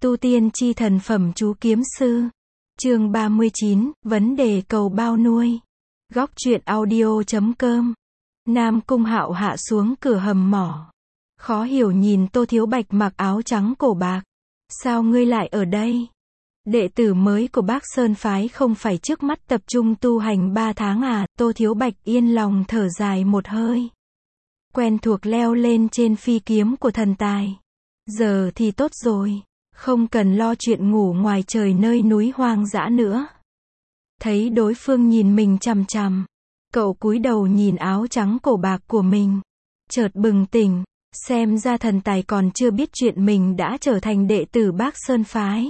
Tu tiên chi thần phẩm chú kiếm sư. Chương 39, vấn đề cầu bao nuôi. Góc truyện audio.com. Nam Cung Hạo hạ xuống cửa hầm mỏ. Khó hiểu nhìn Tô Thiếu Bạch mặc áo trắng cổ bạc. Sao ngươi lại ở đây? Đệ tử mới của Bác Sơn Phái không phải trước mắt tập trung tu hành 3 tháng à? Tô Thiếu Bạch yên lòng thở dài một hơi. Quen thuộc leo lên trên phi kiếm của thần tài. Giờ thì tốt rồi. Không cần lo chuyện ngủ ngoài trời nơi núi hoang dã nữa. Thấy đối phương nhìn mình chằm chằm. Cậu cúi đầu nhìn áo trắng cổ bạc của mình. Chợt bừng tỉnh. Xem ra thần tài còn chưa biết chuyện mình đã trở thành đệ tử Bác Sơn Phái.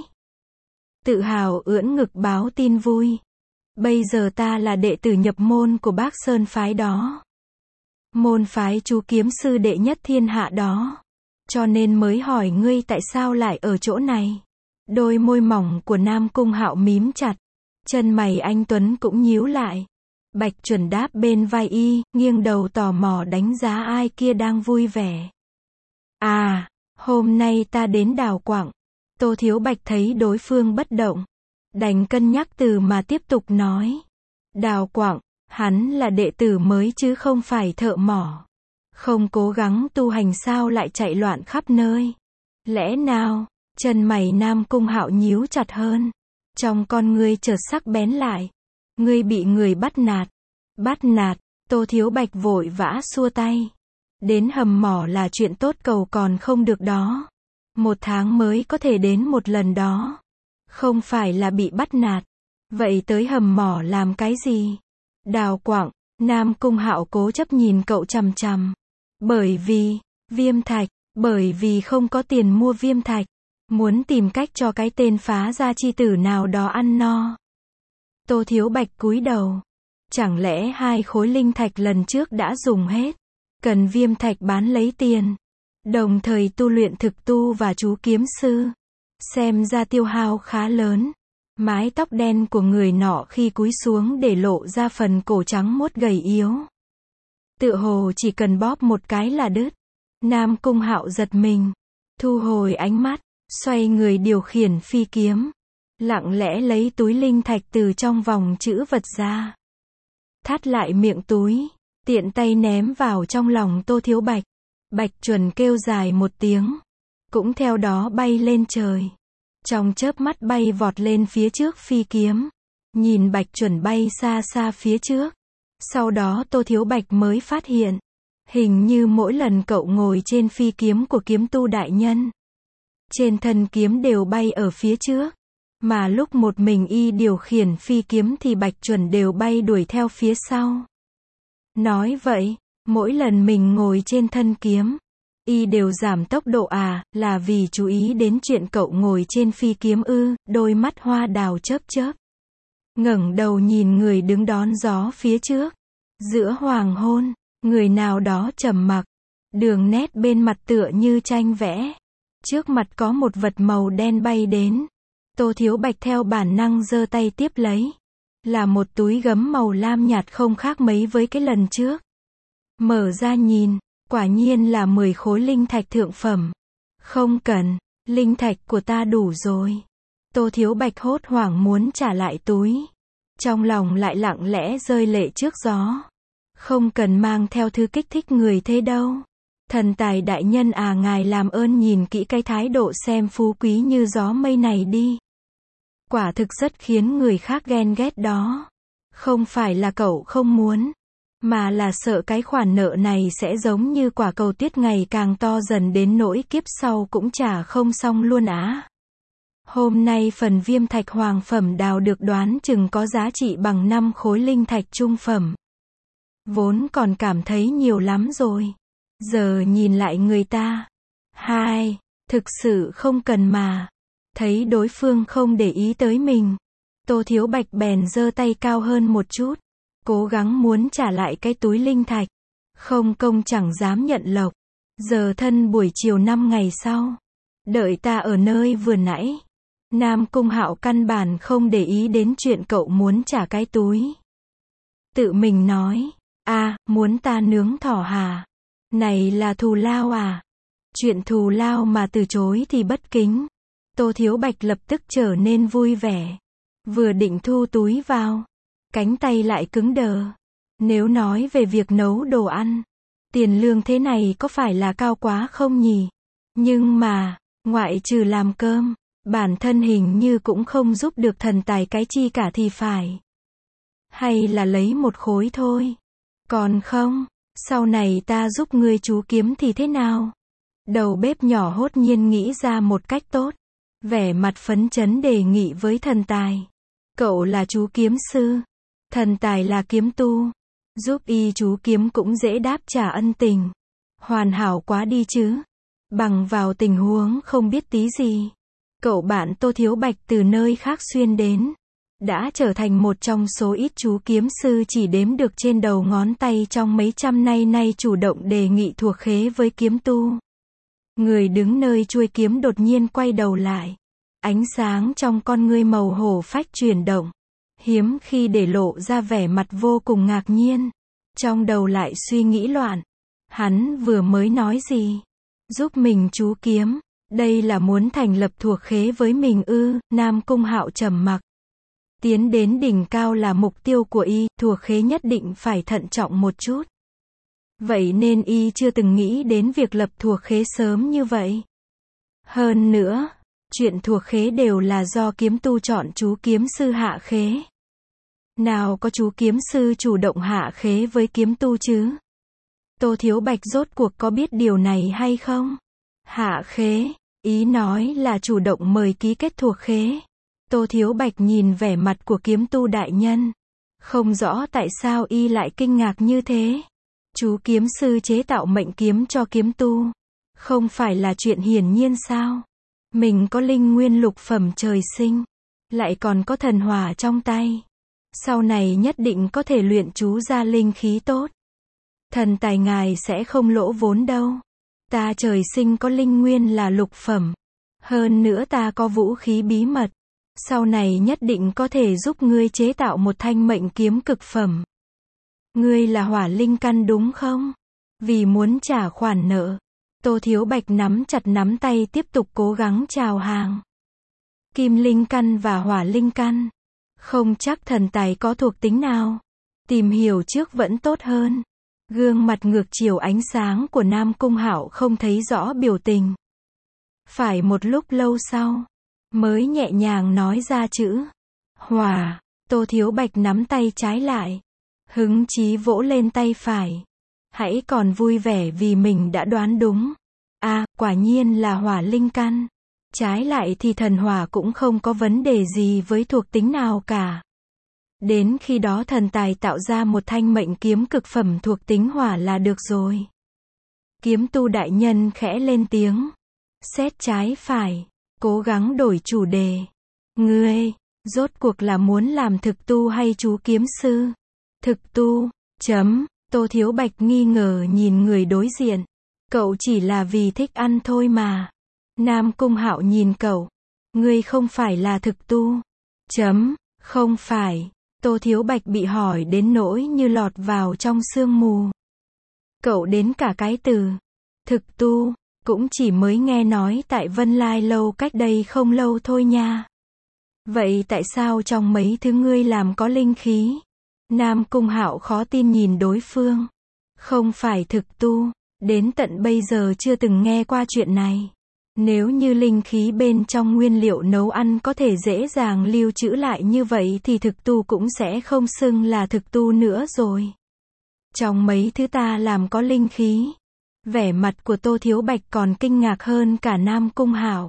Tự hào ưỡn ngực báo tin vui. Bây giờ ta là đệ tử nhập môn của Bác Sơn Phái đó. Môn phái chú kiếm sư đệ nhất thiên hạ đó. Cho nên mới hỏi ngươi tại sao lại ở chỗ này. Đôi môi mỏng của Nam Cung Hạo mím chặt. Chân mày anh Tuấn cũng nhíu lại. Bạch Chuẩn đáp bên vai y, nghiêng đầu tò mò đánh giá ai kia đang vui vẻ. À, hôm nay ta đến Đào Quặng. Tô Thiếu Bạch thấy đối phương bất động. Đành cân nhắc từ mà tiếp tục nói. Đào Quặng, hắn là đệ tử mới chứ không phải thợ mỏ. Không cố gắng tu hành sao lại chạy loạn khắp nơi. Lẽ nào, chân mày Nam Cung Hạo nhíu chặt hơn. Trong con ngươi chợt sắc bén lại. Ngươi bị người bắt nạt. Bắt nạt, Tô Thiếu Bạch vội vã xua tay. Đến hầm mỏ là chuyện tốt cầu còn không được đó. 1 tháng mới có thể đến một lần đó. Không phải là bị bắt nạt. Vậy tới hầm mỏ làm cái gì? Đào Quặng, Nam Cung Hạo cố chấp nhìn cậu chằm chằm. Bởi vì, viêm thạch, bởi vì không có tiền mua viêm thạch. Muốn tìm cách cho cái tên phá gia chi tử nào đó ăn no. Tô Thiếu Bạch cúi đầu. Chẳng lẽ 2 khối linh thạch lần trước đã dùng hết? Cần viêm thạch bán lấy tiền. Đồng thời tu luyện thực tu và chú kiếm sư. Xem ra tiêu hao khá lớn. Mái tóc đen của người nọ khi cúi xuống để lộ ra phần cổ trắng muốt gầy yếu. Tựa hồ chỉ cần bóp một cái là đứt. Nam Cung Hạo giật mình. Thu hồi ánh mắt. Xoay người điều khiển phi kiếm. Lặng lẽ lấy túi linh thạch từ trong vòng trữ vật ra. Thắt lại miệng túi. Tiện tay ném vào trong lòng Tô Thiếu Bạch. Bạch Chuẩn kêu dài một tiếng. Cũng theo đó bay lên trời. Trong chớp mắt bay vọt lên phía trước phi kiếm. Nhìn Bạch Chuẩn bay xa xa phía trước. Sau đó Tô Thiếu Bạch mới phát hiện. Hình như mỗi lần cậu ngồi trên phi kiếm của kiếm tu đại nhân. Trên thân kiếm đều bay ở phía trước. Mà lúc một mình y điều khiển phi kiếm thì Bạch Chuẩn đều bay đuổi theo phía sau. Nói vậy, mỗi lần mình ngồi trên thân kiếm, y đều giảm tốc độ à, là vì chú ý đến chuyện cậu ngồi trên phi kiếm ư? Đôi mắt hoa đào chớp chớp. Ngẩng đầu nhìn người đứng đón gió phía trước. Giữa hoàng hôn, người nào đó trầm mặc. Đường nét bên mặt tựa như tranh vẽ. Trước mặt có một vật màu đen bay đến. Tô Thiếu Bạch theo bản năng giơ tay tiếp lấy. Là một túi gấm màu lam nhạt không khác mấy với cái lần trước. Mở ra nhìn, quả nhiên là 10 khối linh thạch thượng phẩm. Không cần, linh thạch của ta đủ rồi. Tô Thiếu Bạch hốt hoảng muốn trả lại túi. Trong lòng lại lặng lẽ rơi lệ trước gió. Không cần mang theo thứ kích thích người thế đâu. Thần tài đại nhân à, ngài làm ơn nhìn kỹ cái thái độ xem phú quý như gió mây này đi. Quả thực rất khiến người khác ghen ghét đó. Không phải là cậu không muốn, mà là sợ cái khoản nợ này sẽ giống như quả cầu tuyết ngày càng to dần đến nỗi kiếp sau cũng trả không xong luôn á. Hôm nay phần viêm thạch hoàng phẩm đào được đoán chừng có giá trị bằng 5 khối linh thạch trung phẩm. Vốn còn cảm thấy nhiều lắm rồi. Giờ nhìn lại người ta. Thực sự không cần mà. Thấy đối phương không để ý tới mình. Tô Thiếu Bạch bèn giơ tay cao hơn một chút. Cố gắng muốn trả lại cái túi linh thạch. Không công chẳng dám nhận lộc. Giờ thân buổi chiều 5 ngày sau. Đợi ta ở nơi vừa nãy. Nam Cung Hạo căn bản không để ý đến chuyện cậu muốn trả cái túi. Tự mình nói. À, muốn ta nướng thỏ hả? Này là thù lao à? Chuyện thù lao mà từ chối thì bất kính. Tô Thiếu Bạch lập tức trở nên vui vẻ. Vừa định thu túi vào, cánh tay lại cứng đờ. Nếu nói về việc nấu đồ ăn, tiền lương thế này có phải là cao quá không nhỉ? Nhưng mà, ngoại trừ làm cơm, bản thân hình như cũng không giúp được thần tài cái chi cả thì phải. Hay là lấy một khối thôi. Còn không, sau này ta giúp ngươi chú kiếm thì thế nào? Đầu bếp nhỏ hốt nhiên nghĩ ra một cách tốt. Vẻ mặt phấn chấn đề nghị với thần tài. Cậu là chú kiếm sư, thần tài là kiếm tu. Giúp y chú kiếm cũng dễ đáp trả ân tình. Hoàn hảo quá đi chứ. Bằng vào tình huống không biết tí gì. Cậu bạn Tô Thiếu Bạch từ nơi khác xuyên đến. Đã trở thành một trong số ít chú kiếm sư chỉ đếm được trên đầu ngón tay trong mấy trăm nay chủ động đề nghị thuộc khế với kiếm tu. Người đứng nơi chuôi kiếm đột nhiên quay đầu lại. Ánh sáng trong con ngươi màu hổ phách chuyển động. Hiếm khi để lộ ra vẻ mặt vô cùng ngạc nhiên. Trong đầu lại suy nghĩ loạn. Hắn vừa mới nói gì? Giúp mình chú kiếm. Đây là muốn thành lập thuộc khế với mình ư? Nam Cung Hạo trầm mặc. Tiến đến đỉnh cao là mục tiêu của y, thuộc khế nhất định phải thận trọng một chút. Vậy nên y chưa từng nghĩ đến việc lập thuộc khế sớm như vậy. Hơn nữa, chuyện thuộc khế đều là do kiếm tu chọn chú kiếm sư hạ khế. Nào có chú kiếm sư chủ động hạ khế với kiếm tu chứ? Tô Thiếu Bạch rốt cuộc có biết điều này hay không? Hạ khế, ý nói là chủ động mời ký kết thuộc khế. Tô Thiếu Bạch nhìn vẻ mặt của kiếm tu đại nhân. Không rõ tại sao y lại kinh ngạc như thế. Chú kiếm sư chế tạo mệnh kiếm cho kiếm tu. Không phải là chuyện hiển nhiên sao? Mình có linh nguyên lục phẩm trời sinh. Lại còn có thần hỏa trong tay. Sau này nhất định có thể luyện chú ra linh khí tốt. Thần tài ngài sẽ không lỗ vốn đâu. Ta trời sinh có linh nguyên là lục phẩm. Hơn nữa ta có vũ khí bí mật. Sau này nhất định có thể giúp ngươi chế tạo một thanh mệnh kiếm cực phẩm. Ngươi là hỏa linh căn đúng không? Vì muốn trả khoản nợ, Tô Thiếu Bạch nắm chặt nắm tay tiếp tục cố gắng chào hàng. Kim linh căn và hỏa linh căn. Không chắc thần tài có thuộc tính nào. Tìm hiểu trước vẫn tốt hơn. Gương mặt ngược chiều ánh sáng của Nam Cung Hạo không thấy rõ biểu tình. Phải một lúc lâu sau, mới nhẹ nhàng nói ra chữ hỏa. Tô Thiếu Bạch nắm tay trái lại, hứng chí vỗ lên tay phải. Hãy còn vui vẻ vì mình đã đoán đúng. Quả nhiên là hỏa linh căn. Trái lại thì thần hỏa cũng không có vấn đề gì với thuộc tính nào cả. Đến khi đó thần tài tạo ra một thanh mệnh kiếm cực phẩm thuộc tính hỏa là được rồi. Kiếm tu đại nhân khẽ lên tiếng. Xét trái phải, cố gắng đổi chủ đề. Ngươi, rốt cuộc là muốn làm thực tu hay chú kiếm sư? Thực tu, Tô Thiếu Bạch nghi ngờ nhìn người đối diện. Cậu chỉ là vì thích ăn thôi mà. Nam Cung Hạo nhìn cậu. Ngươi không phải là thực tu. Không phải. Tô Thiếu Bạch bị hỏi đến nỗi như lọt vào trong sương mù. Cậu đến cả cái từ thực tu cũng chỉ mới nghe nói tại Vân Lai Lâu cách đây không lâu thôi nha. Vậy tại sao trong mấy thứ ngươi làm có linh khí? Nam Cung Hạo khó tin nhìn đối phương. Không phải thực tu, đến tận bây giờ chưa từng nghe qua chuyện này. Nếu như linh khí bên trong nguyên liệu nấu ăn có thể dễ dàng lưu trữ lại như vậy thì thực tu cũng sẽ không xưng là thực tu nữa rồi. Trong mấy thứ ta làm có linh khí. Vẻ mặt của Tô Thiếu Bạch còn kinh ngạc hơn cả Nam Cung Hạo.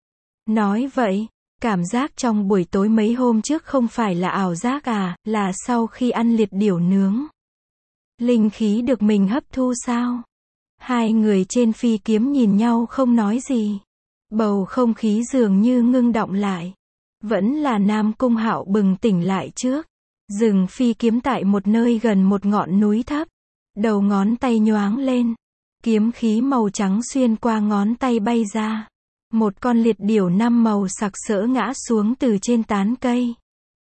Nói vậy, cảm giác trong buổi tối mấy hôm trước không phải là ảo giác là sau khi ăn liệt điểu nướng. Linh khí được mình hấp thu sao? Hai người trên phi kiếm nhìn nhau không nói gì. Bầu không khí dường như ngưng đọng lại. Vẫn là Nam Cung Hạo bừng tỉnh lại trước. Dừng phi kiếm tại một nơi gần một ngọn núi thấp. Đầu ngón tay nhoáng lên. Kiếm khí màu trắng xuyên qua ngón tay bay ra. Một con liệt điểu 5 màu sặc sỡ ngã xuống từ trên tán cây.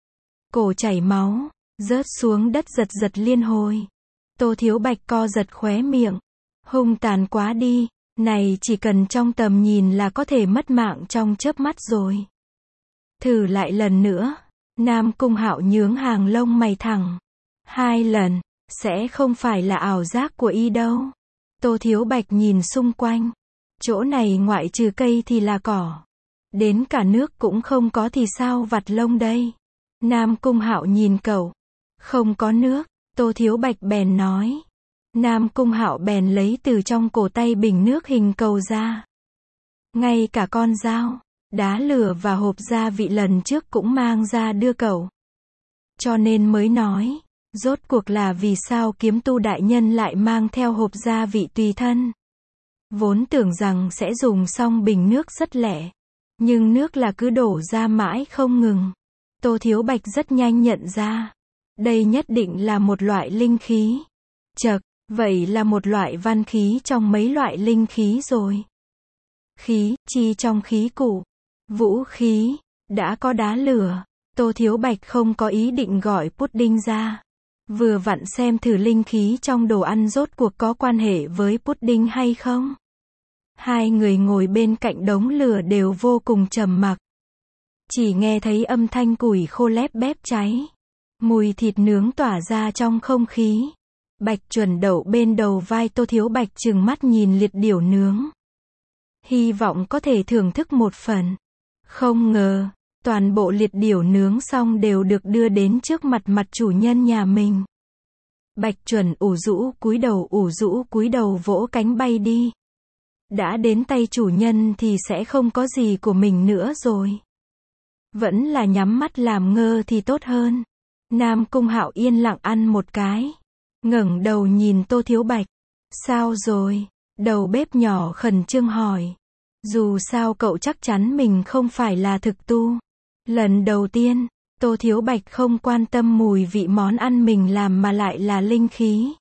Cổ chảy máu, rớt xuống đất giật giật liên hồi. Tô Thiếu Bạch co giật khóe miệng. Hung tàn quá đi. Này chỉ cần trong tầm nhìn là có thể mất mạng trong chớp mắt rồi. Thử lại lần nữa. Nam Cung Hạo nhướng hàng lông mày thẳng. 2 lần, sẽ không phải là ảo giác của y đâu. Tô Thiếu Bạch nhìn xung quanh. Chỗ này ngoại trừ cây thì là cỏ. Đến cả nước cũng không có thì sao vặt lông đây. Nam Cung Hạo nhìn cậu. Không có nước, Tô Thiếu Bạch bèn nói. Nam Cung Hạo bèn lấy từ trong cổ tay bình nước hình cầu ra. Ngay cả con dao, đá lửa và hộp gia vị lần trước cũng mang ra đưa cậu. Cho nên mới nói, rốt cuộc là vì sao kiếm tu đại nhân lại mang theo hộp gia vị tùy thân. Vốn tưởng rằng sẽ dùng xong bình nước rất lẹ, nhưng nước là cứ đổ ra mãi không ngừng. Tô Thiếu Bạch rất nhanh nhận ra, đây nhất định là một loại linh khí. Chậc, vậy là một loại văn khí trong mấy loại linh khí rồi. Khí, chi trong khí cụ. Vũ khí, đã có đá lửa. Tô Thiếu Bạch không có ý định gọi pudding ra. Vừa vặn xem thử linh khí trong đồ ăn rốt cuộc có quan hệ với pudding hay không. Hai người ngồi bên cạnh đống lửa đều vô cùng trầm mặc. Chỉ nghe thấy âm thanh củi khô lép bép cháy. Mùi thịt nướng tỏa ra trong không khí. Bạch Chuẩn đậu bên đầu vai Tô Thiếu Bạch trừng mắt nhìn liệt điểu nướng. Hy vọng có thể thưởng thức một phần. Không ngờ, toàn bộ liệt điểu nướng xong đều được đưa đến trước mặt chủ nhân nhà mình. Bạch Chuẩn ủ rũ cúi đầu vỗ cánh bay đi. Đã đến tay chủ nhân thì sẽ không có gì của mình nữa rồi. Vẫn là nhắm mắt làm ngơ thì tốt hơn. Nam Cung Hạo yên lặng ăn một cái. Ngẩng đầu nhìn Tô Thiếu Bạch. Sao rồi? Đầu bếp nhỏ khẩn trương hỏi. Dù sao cậu chắc chắn mình không phải là thực tu. Lần đầu tiên, Tô Thiếu Bạch không quan tâm mùi vị món ăn mình làm mà lại là linh khí.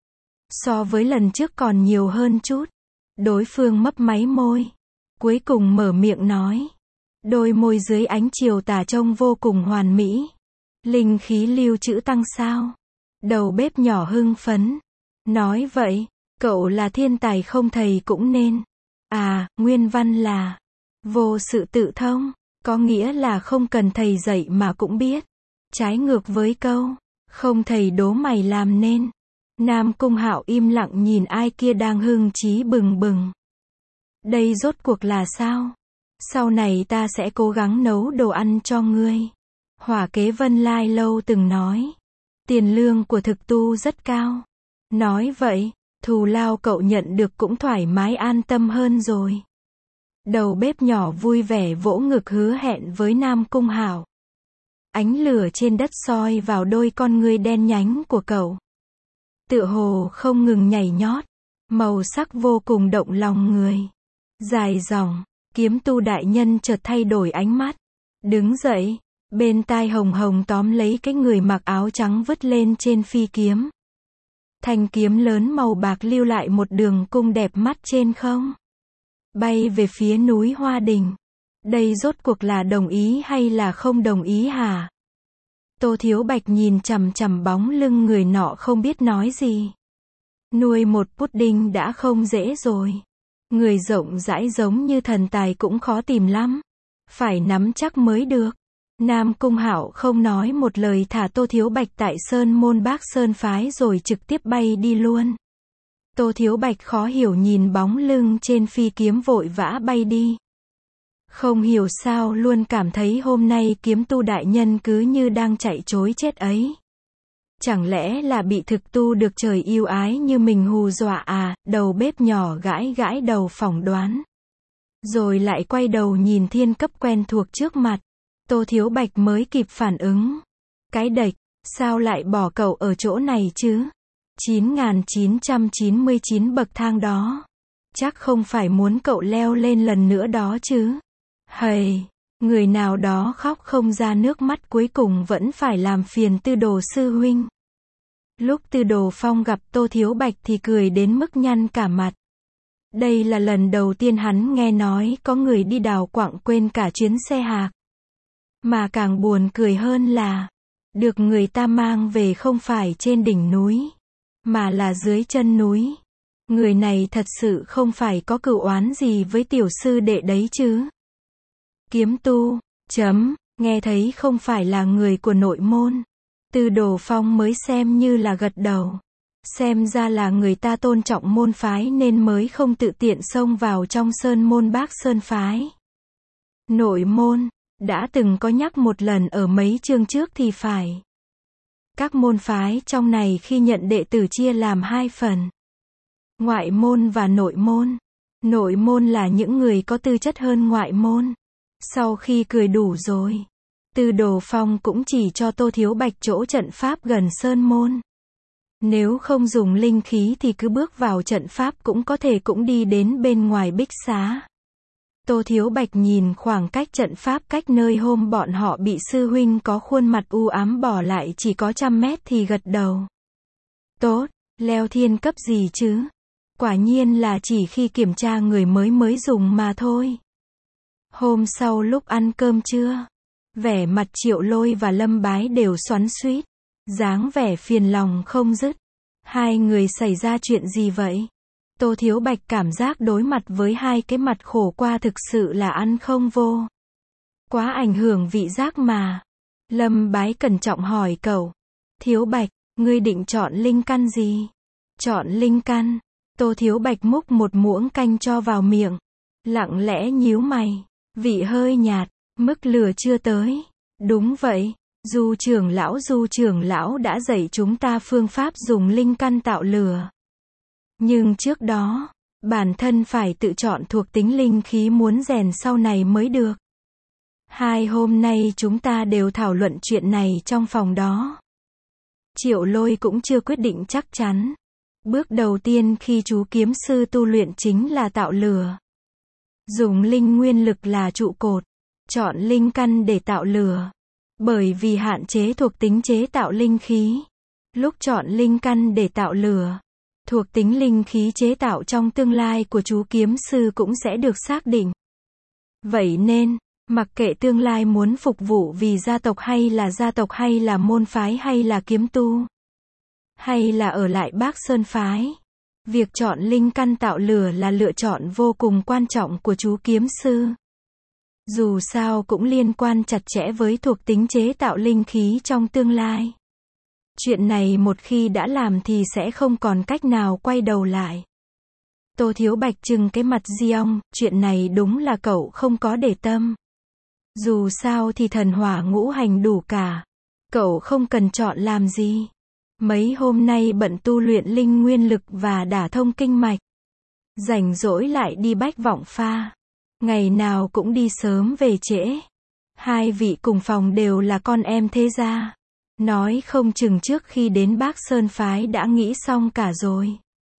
So với lần trước còn nhiều hơn chút. Đối phương mấp máy môi. Cuối cùng mở miệng nói. Đôi môi dưới ánh chiều tà trông vô cùng hoàn mỹ. Linh khí lưu trữ tăng sao? Đầu bếp nhỏ hưng phấn. Nói vậy, cậu là thiên tài không thầy cũng nên. À, nguyên văn là vô sự tự thông, có nghĩa là không cần thầy dạy mà cũng biết. Trái ngược với câu, không thầy đố mày làm nên. Nam Cung Hạo im lặng nhìn ai kia đang hưng chí bừng bừng. Đây rốt cuộc là sao? Sau này ta sẽ cố gắng nấu đồ ăn cho ngươi. Hỏa kế Vân Lai Lâu từng nói. Tiền lương của thực tu rất cao. Nói vậy, thù lao cậu nhận được cũng thoải mái an tâm hơn rồi. Đầu bếp nhỏ vui vẻ vỗ ngực hứa hẹn với Nam Cung Hạo. Ánh lửa trên đất soi vào đôi con ngươi đen nhánh của cậu. Tựa hồ không ngừng nhảy nhót. Màu sắc vô cùng động lòng người. Dài dòng, kiếm tu đại nhân chợt thay đổi ánh mắt. Đứng dậy, bên tai hồng hồng tóm lấy cái người mặc áo trắng vứt lên trên phi kiếm. Thanh kiếm lớn màu bạc lưu lại một đường cung đẹp mắt trên không. Bay về phía núi Hoa Đình. Đây rốt cuộc là đồng ý hay là không đồng ý hả? Tô Thiếu Bạch nhìn chằm chằm bóng lưng người nọ không biết nói gì. Nuôi một pudding đã không dễ rồi. Người rộng rãi giống như thần tài cũng khó tìm lắm. Phải nắm chắc mới được. Nam Cung Hạo không nói một lời thả Tô Thiếu Bạch tại Sơn Môn Bác Sơn Phái rồi trực tiếp bay đi luôn. Tô Thiếu Bạch khó hiểu nhìn bóng lưng trên phi kiếm vội vã bay đi. Không hiểu sao luôn cảm thấy hôm nay kiếm tu đại nhân cứ như đang chạy trối chết ấy. Chẳng lẽ là bị thực tu được trời yêu ái như mình hù dọa à? Đầu bếp nhỏ gãi gãi đầu phỏng đoán. Rồi lại quay đầu nhìn thiên cấp quen thuộc trước mặt. Tô Thiếu Bạch mới kịp phản ứng. Cái đệch, sao lại bỏ cậu ở chỗ này chứ? 9.999 bậc thang đó. Chắc không phải muốn cậu leo lên lần nữa đó chứ? Hầy, người nào đó khóc không ra nước mắt cuối cùng vẫn phải làm phiền Tư Đồ sư huynh. Lúc Tư Đồ Phong gặp Tô Thiếu Bạch thì cười đến mức nhăn cả mặt. Đây là lần đầu tiên hắn nghe nói có người đi đào quặng quên cả chuyến xe hạc. Mà càng buồn cười hơn là, được người ta mang về không phải trên đỉnh núi, mà là dưới chân núi. Người này thật sự không phải có cửu oán gì với tiểu sư đệ đấy chứ. Kiếm tu, nghe thấy không phải là người của nội môn. Tư Đồ Phong mới xem như là gật đầu. Xem ra là người ta tôn trọng môn phái nên mới không tự tiện xông vào trong sơn môn Bác Sơn phái. Nội môn, đã từng có nhắc một lần ở mấy chương trước thì phải. Các môn phái trong này khi nhận đệ tử chia làm hai phần. Ngoại môn và nội môn. Nội môn là những người có tư chất hơn ngoại môn. Sau khi cười đủ rồi, Tư Đồ Phong cũng chỉ cho Tô Thiếu Bạch chỗ trận pháp gần sơn môn. Nếu không dùng linh khí thì cứ bước vào trận pháp cũng có thể cũng đi đến bên ngoài bích xá. Tô Thiếu Bạch nhìn khoảng cách trận pháp cách nơi hôm bọn họ bị sư huynh có khuôn mặt u ám bỏ lại chỉ có 100 mét thì gật đầu. Tốt, leo thiên cấp gì chứ? Quả nhiên là chỉ khi kiểm tra người mới dùng mà thôi. Hôm sau lúc ăn cơm trưa, vẻ mặt Triệu Lôi và Lâm Bái đều xoắn xuýt, dáng vẻ phiền lòng không dứt. Hai người xảy ra chuyện gì vậy? Tô Thiếu Bạch cảm giác đối mặt với hai cái mặt khổ qua thực sự là ăn không vô. Quá ảnh hưởng vị giác mà. Lâm Bái cẩn trọng hỏi cậu. Thiếu Bạch, ngươi định chọn linh căn gì? Chọn linh căn. Tô Thiếu Bạch múc một muỗng canh cho vào miệng. Lặng lẽ nhíu mày. Vị hơi nhạt, mức lửa chưa tới. Đúng vậy, Du trưởng lão đã dạy chúng ta phương pháp dùng linh căn tạo lửa. Nhưng trước đó, bản thân phải tự chọn thuộc tính linh khí muốn rèn sau này mới được. Hai hôm nay chúng ta đều thảo luận chuyện này trong phòng đó. Triệu Lôi cũng chưa quyết định chắc chắn. Bước đầu tiên khi chú kiếm sư tu luyện chính là tạo lửa. Dùng linh nguyên lực là trụ cột. Chọn linh căn để tạo lửa. Bởi vì hạn chế thuộc tính chế tạo linh khí. Lúc chọn linh căn để tạo lửa, thuộc tính linh khí chế tạo trong tương lai của chú kiếm sư cũng sẽ được xác định. Vậy nên, mặc kệ tương lai muốn phục vụ vì gia tộc hay là môn phái hay là kiếm tu, hay là ở lại Bác Sơn phái, việc chọn linh căn tạo lửa là lựa chọn vô cùng quan trọng của chú kiếm sư. Dù sao cũng liên quan chặt chẽ với thuộc tính chế tạo linh khí trong tương lai. Chuyện này một khi đã làm thì sẽ không còn cách nào quay đầu lại. Tô Thiếu Bạch trừng cái mặt Diong, chuyện này đúng là cậu không có để tâm. Dù sao thì thần hỏa ngũ hành đủ cả. Cậu không cần chọn làm gì. Mấy hôm nay bận tu luyện linh nguyên lực và đả thông kinh mạch. Rảnh rỗi lại đi bách vọng pha. Ngày nào cũng đi sớm về trễ. Hai vị cùng phòng đều là con em thế gia. Nói không chừng trước khi đến Bác Sơn phái đã nghĩ xong cả rồi.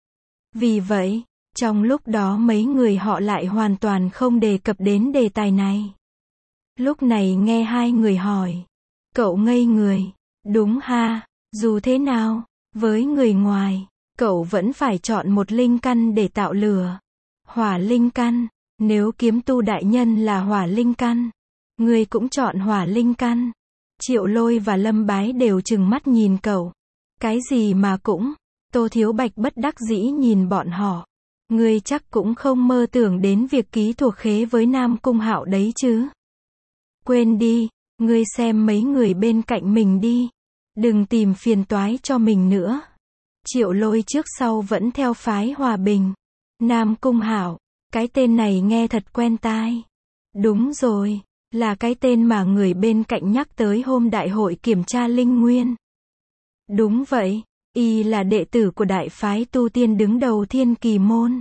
Vì vậy, trong lúc đó mấy người họ lại hoàn toàn không đề cập đến đề tài này. Lúc này nghe hai người hỏi. Cậu ngây người. Đúng ha, dù thế nào, với người ngoài, cậu vẫn phải chọn một linh căn để tạo lửa. Hỏa linh căn, nếu kiếm tu đại nhân là hỏa linh căn, người cũng chọn hỏa linh căn. Triệu Lôi và Lâm Bái đều trừng mắt nhìn cậu. Cái gì mà cũng, Tô Thiếu Bạch bất đắc dĩ nhìn bọn họ. Ngươi chắc cũng không mơ tưởng đến việc ký thuộc khế với Nam Cung Hạo đấy chứ. Quên đi, ngươi xem mấy người bên cạnh mình đi. Đừng tìm phiền toái cho mình nữa. Triệu Lôi trước sau vẫn theo phái hòa bình. Nam Cung Hạo, cái tên này nghe thật quen tai. Đúng rồi. Là cái tên mà người bên cạnh nhắc tới hôm đại hội kiểm tra linh nguyên. Đúng vậy, y là đệ tử của đại phái tu tiên đứng đầu Thiên Kỳ môn.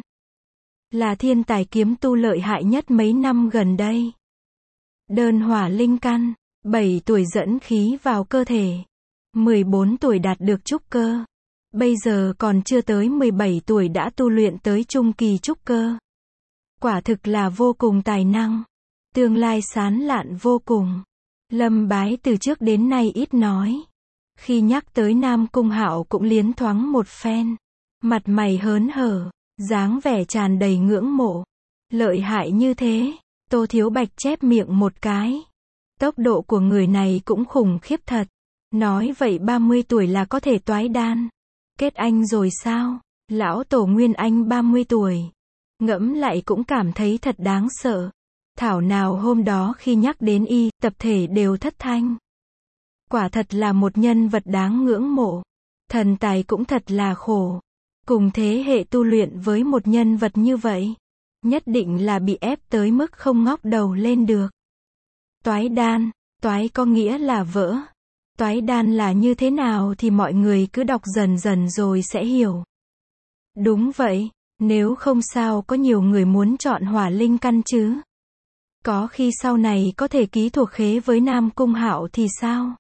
Là thiên tài kiếm tu lợi hại nhất mấy năm gần đây. Đơn hỏa linh căn, 7 tuổi dẫn khí vào cơ thể. 14 tuổi đạt được trúc cơ. Bây giờ còn chưa tới 17 tuổi đã tu luyện tới trung kỳ trúc cơ. Quả thực là vô cùng tài năng. Tương lai sáng lạn vô cùng. Lâm Bái từ trước đến nay ít nói. Khi nhắc tới Nam Cung Hạo cũng liến thoáng một phen. Mặt mày hớn hở, dáng vẻ tràn đầy ngưỡng mộ. Lợi hại như thế, Tô Thiếu Bạch chép miệng một cái. Tốc độ của người này cũng khủng khiếp thật. Nói vậy 30 tuổi là có thể toái đan. Kết anh rồi sao? Lão tổ Nguyên Anh 30 tuổi. Ngẫm lại cũng cảm thấy thật đáng sợ. Thảo nào hôm đó khi nhắc đến y, tập thể đều thất thanh. Quả thật là một nhân vật đáng ngưỡng mộ. Thần tài cũng thật là khổ. Cùng thế hệ tu luyện với một nhân vật như vậy, nhất định là bị ép tới mức không ngóc đầu lên được. Toái đan, toái có nghĩa là vỡ. Toái đan là như thế nào thì mọi người cứ đọc dần dần rồi sẽ hiểu. Đúng vậy, nếu không sao có nhiều người muốn chọn hỏa linh căn chứ. Có khi sau này có thể ký thuộc khế với Nam Cung Hạo thì sao?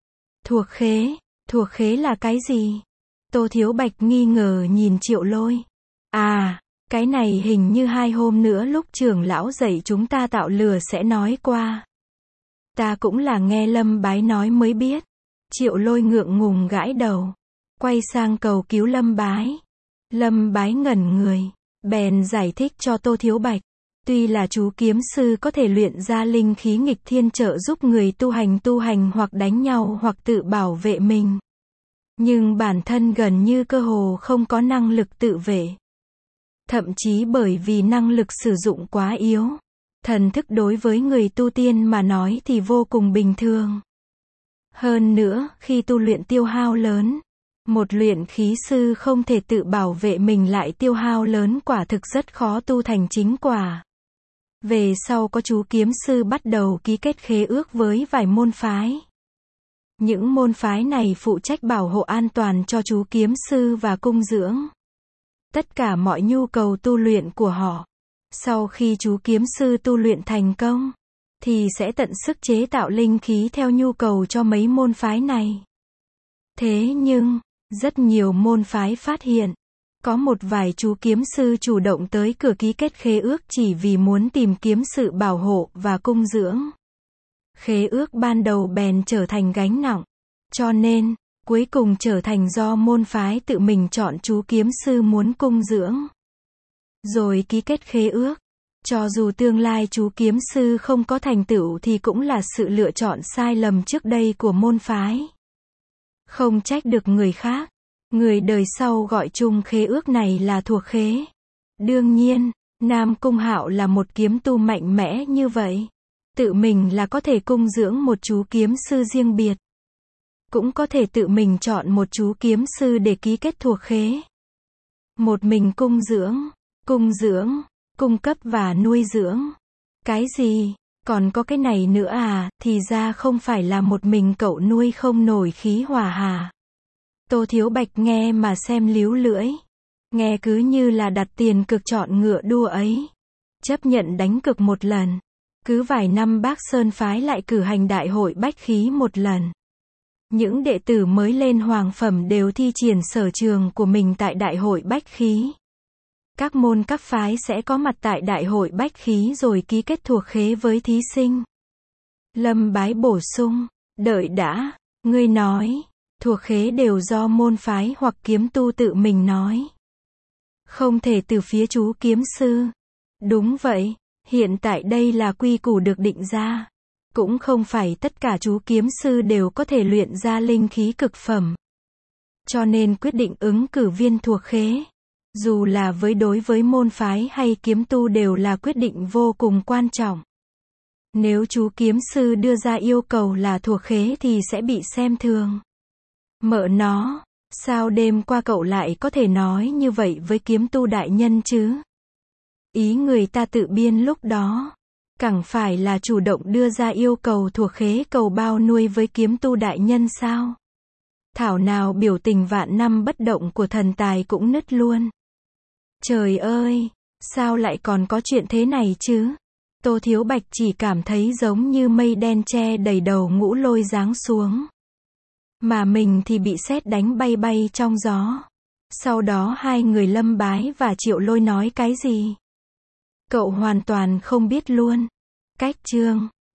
Thuộc khế là cái gì? Tô Thiếu Bạch nghi ngờ nhìn Triệu Lôi. À, cái này hình như 2 hôm nữa lúc trưởng lão dạy chúng ta tạo lửa sẽ nói qua. Ta cũng là nghe Lâm Bái nói mới biết. Triệu Lôi ngượng ngùng gãi đầu. Quay sang cầu cứu Lâm Bái. Lâm Bái ngẩn người. Bèn giải thích cho Tô Thiếu Bạch. Tuy là chú kiếm sư có thể luyện ra linh khí nghịch thiên trợ giúp người tu hành hoặc đánh nhau hoặc tự bảo vệ mình. Nhưng bản thân gần như cơ hồ không có năng lực tự vệ. Thậm chí bởi vì năng lực sử dụng quá yếu. Thần thức đối với người tu tiên mà nói thì vô cùng bình thường. Hơn nữa, khi tu luyện tiêu hao lớn, một luyện khí sư không thể tự bảo vệ mình lại tiêu hao lớn quả thực rất khó tu thành chính quả. Về sau có chú kiếm sư bắt đầu ký kết khế ước với vài môn phái. Những môn phái này phụ trách bảo hộ an toàn cho chú kiếm sư và cung dưỡng tất cả mọi nhu cầu tu luyện của họ. Sau khi chú kiếm sư tu luyện thành công, thì sẽ tận sức chế tạo linh khí theo nhu cầu cho mấy môn phái này. Thế nhưng, rất nhiều môn phái phát hiện, có một vài chú kiếm sư chủ động tới cửa ký kết khế ước chỉ vì muốn tìm kiếm sự bảo hộ và cung dưỡng. Khế ước ban đầu bèn trở thành gánh nặng. Cho nên, cuối cùng trở thành do môn phái tự mình chọn chú kiếm sư muốn cung dưỡng. Rồi ký kết khế ước. Cho dù tương lai chú kiếm sư không có thành tựu thì cũng là sự lựa chọn sai lầm trước đây của môn phái. Không trách được người khác. Người đời sau gọi chung khế ước này là thuộc khế. Đương nhiên, Nam Cung Hạo là một kiếm tu mạnh mẽ như vậy. Tự mình là có thể cung dưỡng một chú kiếm sư riêng biệt. Cũng có thể tự mình chọn một chú kiếm sư để ký kết thuộc khế. Một mình cung dưỡng, cung cấp và nuôi dưỡng. Cái gì? Còn có cái này nữa à, thì ra không phải là một mình cậu nuôi không nổi khí hỏa hả? Tô Thiếu Bạch nghe mà xem líu lưỡi. Nghe cứ như là đặt tiền cược chọn ngựa đua ấy. Chấp nhận đánh cược một lần. Cứ vài năm Bác Sơn phái lại cử hành đại hội bách khí một lần. Những đệ tử mới lên hoàng phẩm đều thi triển sở trường của mình tại đại hội bách khí. Các môn các phái sẽ có mặt tại đại hội bách khí rồi ký kết thuộc khế với thí sinh. Lâm Bái bổ sung, đợi đã, ngươi nói, thuộc khế đều do môn phái hoặc kiếm tu tự mình nói. Không thể từ phía chú kiếm sư. Đúng vậy, hiện tại đây là quy củ được định ra. Cũng không phải tất cả chú kiếm sư đều có thể luyện ra linh khí cực phẩm. Cho nên quyết định ứng cử viên thuộc khế, dù là đối với môn phái hay kiếm tu đều là quyết định vô cùng quan trọng. Nếu chú kiếm sư đưa ra yêu cầu là thuộc khế thì sẽ bị xem thường. Mợ nó, sao đêm qua cậu lại có thể nói như vậy với kiếm tu đại nhân chứ? Ý người ta tự biên lúc đó. Chẳng phải là chủ động đưa ra yêu cầu thuộc khế cầu bao nuôi với kiếm tu đại nhân sao? Thảo nào biểu tình vạn năm bất động của thần tài cũng nứt luôn. Trời ơi, sao lại còn có chuyện thế này chứ? Tô Thiếu Bạch chỉ cảm thấy giống như mây đen che đầy đầu Ngũ Lôi giáng xuống. Mà mình thì bị sét đánh bay bay trong gió. Sau đó hai người Lâm Bái và Triệu Lôi nói cái gì? Cậu hoàn toàn không biết luôn. Cách chương